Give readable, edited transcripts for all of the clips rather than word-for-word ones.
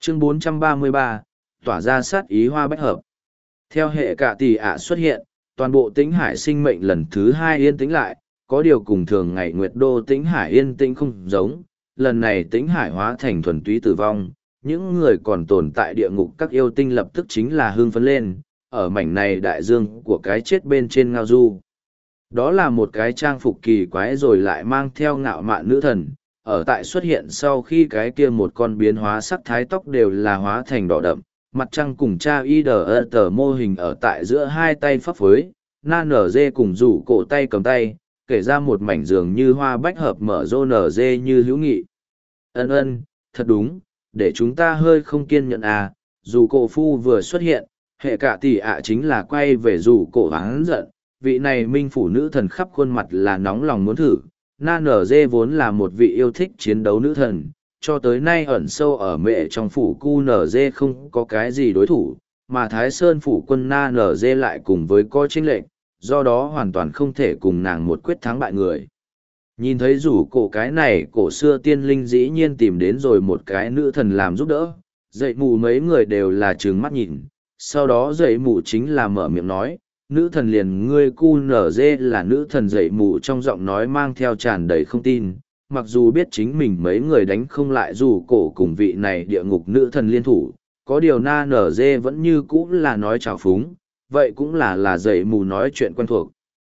Chương 433, tỏa ra sát ý hoa bách hợp. Theo hệ cả tỷ ạ xuất hiện, toàn bộ tĩnh hải sinh mệnh lần thứ hai yên tĩnh lại, có điều cùng thường ngày nguyệt đô tĩnh hải yên tĩnh không giống, lần này tĩnh hải hóa thành thuần túy tử vong, những người còn tồn tại địa ngục các yêu tinh lập tức chính là hưng phấn lên, ở mảnh này đại dương của cái chết bên trên ngao du. Đó là một cái trang phục kỳ quái rồi lại mang theo ngạo mạn nữ thần, ở tại xuất hiện sau khi cái kia một con biến hóa sắc thái tóc đều là hóa thành đỏ đậm, mặt trăng cùng cha y đờ tờ mô hình ở tại giữa hai tay phấp phới, na nở dê cùng rủ cổ tay cầm tay, kể ra một mảnh giường như hoa bách hợp mở rô nở dê như hữu nghị. Ân ân, thật đúng, để chúng ta hơi không kiên nhẫn à, dù cổ phu vừa xuất hiện, hệ cả tỷ ạ chính là quay về rủ cổ hắn giận, vị này minh phủ nữ thần khắp khuôn mặt là nóng lòng muốn thử. Na nở dê vốn là một vị yêu thích chiến đấu nữ thần, cho tới nay ẩn sâu ở mệ trong phủ cu nở dê không có cái gì đối thủ, mà Thái Sơn phủ quân Na nở dê lại cùng với coi chênh lệnh, do đó hoàn toàn không thể cùng nàng một quyết thắng bại người. Nhìn thấy rủ cổ cái này cổ xưa tiên linh dĩ nhiên tìm đến rồi một cái nữ thần làm giúp đỡ, dậy mù mấy người đều là trừng mắt nhìn, sau đó dậy mù chính là mở miệng nói, nữ thần liền ngươi cu nở dê là nữ thần dậy mù trong giọng nói mang theo tràn đầy không tin, mặc dù biết chính mình mấy người đánh không lại dù cổ cùng vị này địa ngục nữ thần liên thủ, có điều na nở dê vẫn như cũ là nói trào phúng, vậy cũng là dậy mù nói chuyện quen thuộc.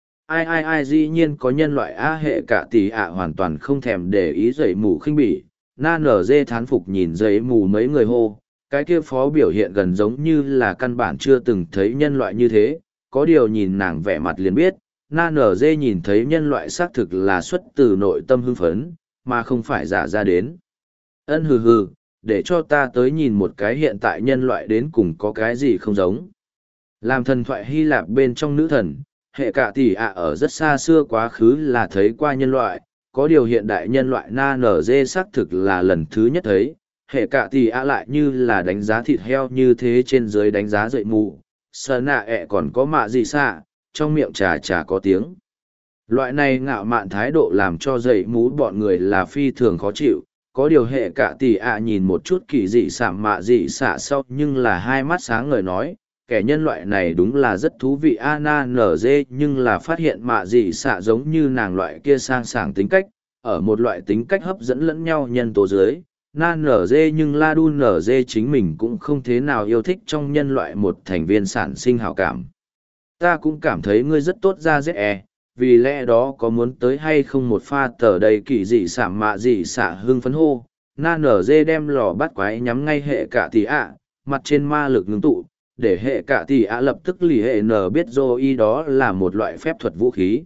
Ai dĩ nhiên có nhân loại á hệ cả tỷ ạ hoàn toàn không thèm để ý dậy mù khinh bỉ, na nở dê thán phục nhìn dậy mù mấy người hô, cái kia phó biểu hiện gần giống như là căn bản chưa từng thấy nhân loại như thế, có điều nhìn nàng vẻ mặt liền biết, na nở dê nhìn thấy nhân loại xác thực là xuất từ nội tâm hưng phấn, mà không phải giả ra đến. Ân hừ hừ, để cho ta tới nhìn một cái hiện tại nhân loại đến cùng có cái gì không giống. Làm thần thoại Hy Lạp bên trong nữ thần, hệ cả tỷ ạ ở rất xa xưa quá khứ là thấy qua nhân loại, có điều hiện đại nhân loại na nở dê xác thực là lần thứ nhất thấy, hệ cả tỷ ạ lại như là đánh giá thịt heo như thế trên dưới đánh giá dậy mù. Sờ nạ ẹ còn có mạ gì xạ, trong miệng trà có tiếng. Loại này ngạo mạn thái độ làm cho dậy mũ bọn người là phi thường khó chịu, có điều hệ cả tỷ ạ nhìn một chút kỳ dị sạm mạ dị xạ sau nhưng là hai mắt sáng ngời nói, kẻ nhân loại này đúng là rất thú vị na nở dê nhưng là phát hiện mạ dị xạ giống như nàng loại kia sang sảng tính cách, ở một loại tính cách hấp dẫn lẫn nhau nhân tố dưới. Na nở dê nhưng la đu nở dê chính mình cũng không thế nào yêu thích trong nhân loại một thành viên sản sinh hảo cảm. Ta cũng cảm thấy ngươi rất tốt ra dễ vì lẽ đó có muốn tới hay không một pha tờ đầy kỳ dị sảm mạ dị xả hưng phấn hô. Na nở dê đem lò bắt quái nhắm ngay hệ cả tỷ ạ, mặt trên ma lực ngưng tụ, để hệ cả tỷ ạ lập tức lì hệ nở biết dô y đó là một loại phép thuật vũ khí.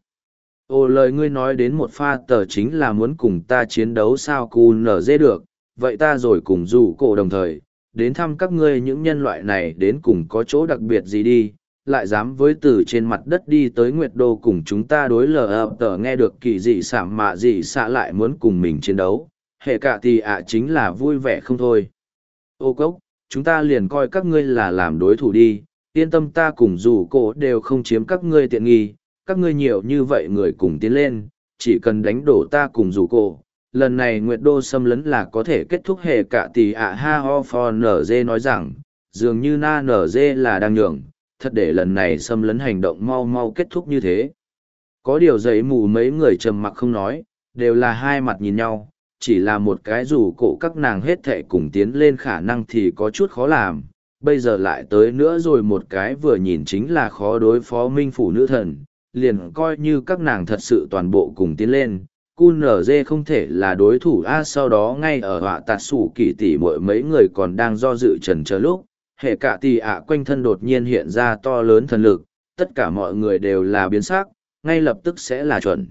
Ồ lời ngươi nói đến một pha tờ chính là muốn cùng ta chiến đấu sao cu nở dê được. Vậy ta rồi cùng rủ cổ đồng thời, đến thăm các ngươi những nhân loại này đến cùng có chỗ đặc biệt gì đi, lại dám với từ trên mặt đất đi tới Nguyệt Đô cùng chúng ta đối lờ tờ nghe được kỳ dị sảm mạ dị xạ lại muốn cùng mình chiến đấu, hệ cả thì ạ chính là vui vẻ không thôi. Ô cốc, chúng ta liền coi các ngươi là làm đối thủ đi, yên tâm ta cùng rủ cổ đều không chiếm các ngươi tiện nghi, các ngươi nhiều như vậy người cùng tiến lên, chỉ cần đánh đổ ta cùng rủ cổ. Lần này Nguyệt Đô xâm lấn là có thể kết thúc hệ cả tỷ ạ ha ho for nở dê nói rằng, dường như na nở dê là đang nhường, thật để lần này xâm lấn hành động mau mau kết thúc như thế. Có điều giấy mù mấy người trầm mặc không nói, đều là hai mặt nhìn nhau, chỉ là một cái rủ cổ các nàng hết thệ cùng tiến lên khả năng thì có chút khó làm, bây giờ lại tới nữa rồi một cái vừa nhìn chính là khó đối phó minh phủ nữ thần, liền coi như các nàng thật sự toàn bộ cùng tiến lên. QNZ không thể là đối thủ A sau đó ngay ở họa tạt sủ kỳ tỷ mỗi mấy người còn đang do dự trần chờ lúc, hệ cả tỷ ạ quanh thân đột nhiên hiện ra to lớn thần lực, tất cả mọi người đều là biến sắc, ngay lập tức sẽ là chuẩn.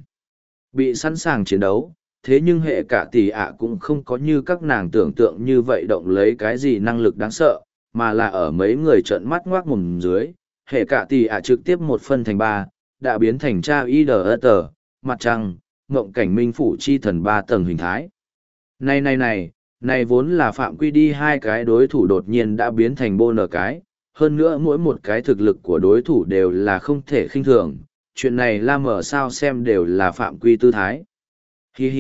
Bị sẵn sàng chiến đấu, thế nhưng hệ cả tỷ ạ cũng không có như các nàng tưởng tượng như vậy động lấy cái gì năng lực đáng sợ, mà là ở mấy người trợn mắt ngoác mồm dưới, hệ cả tỷ ạ trực tiếp một phân thành ba, đã biến thành cha y đờ tờ, mặt trăng, ngộng cảnh minh phủ chi thần ba tầng hình thái. Này vốn là phạm quy đi hai cái đối thủ đột nhiên đã biến thành bô nở cái, hơn nữa mỗi một cái thực lực của đối thủ đều là không thể khinh thường, chuyện này la mở sao xem đều là phạm quy tư thái. Hi hi,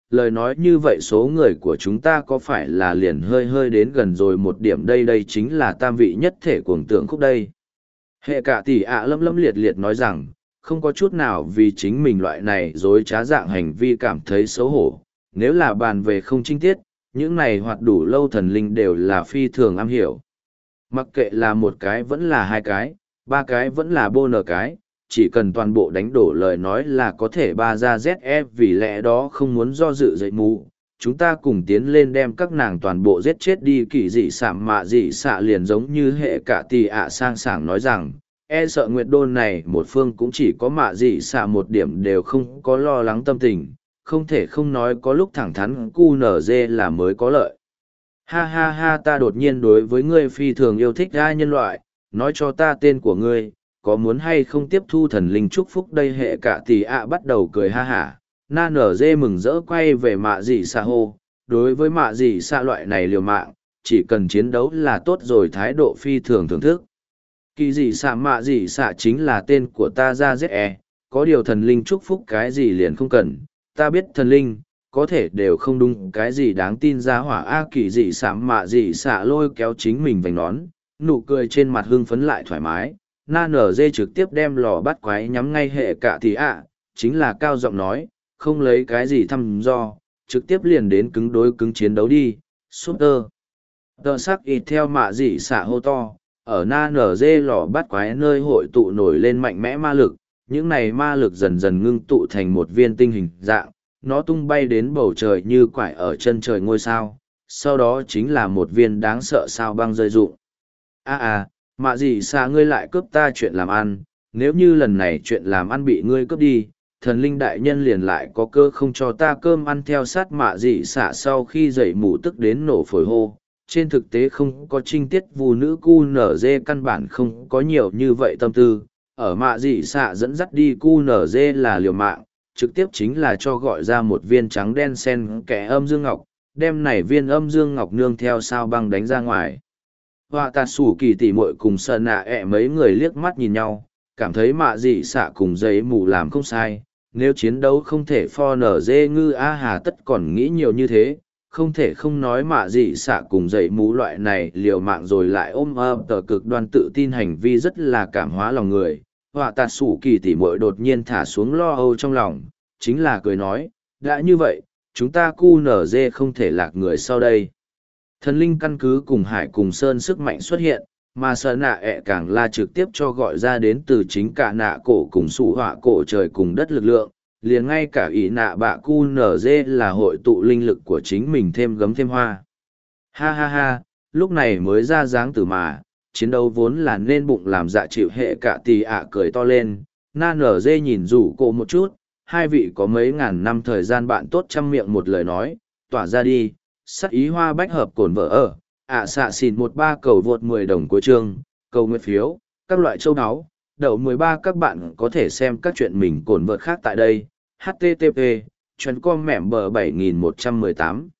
lời nói như vậy số người của chúng ta có phải là liền hơi hơi đến gần rồi một điểm đây đây chính là tam vị nhất thể cuồng tượng khúc đây. Hệ cả tỷ ạ lâm lâm liệt liệt nói rằng, không có chút nào vì chính mình loại này dối trá dạng hành vi cảm thấy xấu hổ. Nếu là bàn về không trinh tiết, những này hoạt đủ lâu thần linh đều là phi thường am hiểu. Mặc kệ là một cái vẫn là hai cái, ba cái vẫn là bô nở cái, chỉ cần toàn bộ đánh đổ lời nói là có thể ba ra ZE vì lẽ đó không muốn do dự dậy mù. Chúng ta cùng tiến lên đem các nàng toàn bộ giết chết đi kỳ dị sạm mạ dị xạ liền giống như hệ cả tỷ ạ sang sảng nói rằng, e sợ nguyệt đôn này một phương cũng chỉ có mạ dị xạ một điểm đều không có lo lắng tâm tình, không thể không nói có lúc thẳng thắn cu nở dê là mới có lợi. Ha ha ha ta đột nhiên đối với ngươi phi thường yêu thích ra nhân loại, nói cho ta tên của ngươi, có muốn hay không tiếp thu thần linh chúc phúc đây hệ cả tỷ ạ bắt đầu cười ha hả. Na nở dê mừng rỡ quay về mạ dị xạ hô, đối với mạ dị xạ loại này liều mạng, chỉ cần chiến đấu là tốt rồi thái độ phi thường thưởng thức. Kỳ dị xạ mạ dị xạ chính là tên của ta ra ZE, có điều thần linh chúc phúc cái gì liền không cần, ta biết thần linh, có thể đều không đúng cái gì đáng tin ra hỏa A kỳ dị xạ mạ dị xạ lôi kéo chính mình vành nón, nụ cười trên mặt hưng phấn lại thoải mái. Na nở dê trực tiếp đem lò bắt quái nhắm ngay hệ cả thì chính là cao giọng nói, không lấy cái gì thăm do, trực tiếp liền đến cứng đối cứng chiến đấu đi, super. Tờ sắc ít theo mạ dị xạ hô to, ở na nở dê lò bắt quái nơi hội tụ nổi lên mạnh mẽ ma lực, những này ma lực dần dần ngưng tụ thành một viên tinh hình dạng, nó tung bay đến bầu trời như quải ở chân trời ngôi sao, sau đó chính là một viên đáng sợ sao băng rơi rụng. Mạ gì xa ngươi lại cướp ta chuyện làm ăn, nếu như lần này chuyện làm ăn bị ngươi cướp đi, thần linh đại nhân liền lại có cơ không cho ta cơm ăn theo sát mạ dị xạ sau khi dậy mù tức đến nổ phổi hô. Trên thực tế không có trinh tiết vù nữ cu nở dê căn bản không có nhiều như vậy tâm tư, ở mạ dị xạ dẫn dắt đi cu nở dê là liều mạng, trực tiếp chính là cho gọi ra một viên trắng đen sen kẽ âm dương ngọc, đem này viên âm dương ngọc nương theo sao băng đánh ra ngoài. Họa tà sủ kỳ tỉ muội cùng sợ nạ mấy người liếc mắt nhìn nhau, cảm thấy mạ dị xạ cùng giấy mù làm không sai, nếu chiến đấu không thể pho nở dê ngư a hà tất còn nghĩ nhiều như thế, không thể không nói mạ dị xạ cùng giấy mù loại này liều mạng rồi lại ôm tờ cực đoan tự tin hành vi rất là cảm hóa lòng người. Họa tà sủ kỳ tỉ muội đột nhiên thả xuống lo âu trong lòng, chính là cười nói, đã như vậy, chúng ta cu nở dê không thể lạc người sau đây. Thần linh căn cứ cùng hải cùng sơn sức mạnh xuất hiện, mà sợ nạ càng là trực tiếp cho gọi ra đến từ chính cả nạ cổ cùng sủ họa cổ trời cùng đất lực lượng, liền ngay cả ỷ nạ bạ cu nở dê là hội tụ linh lực của chính mình thêm gấm thêm hoa. Ha ha ha, lúc này mới ra dáng từ mà, chiến đấu vốn là nên bụng làm dạ chịu hệ cả tì cười to lên, na nở dê nhìn rủ cổ một chút, hai vị có mấy ngàn năm thời gian bạn tốt chăm miệng một lời nói, tỏa ra đi. Sắc ý hoa bách hợp cổn vợ ở, xạ xỉn 13 cầu vượt 10 đồng cuối chương, cầu nguyện phiếu, các loại châu áo, đậu 13 các bạn có thể xem các chuyện mình cổn vợt khác tại đây, http, chuyến com mẻm bờ 7118.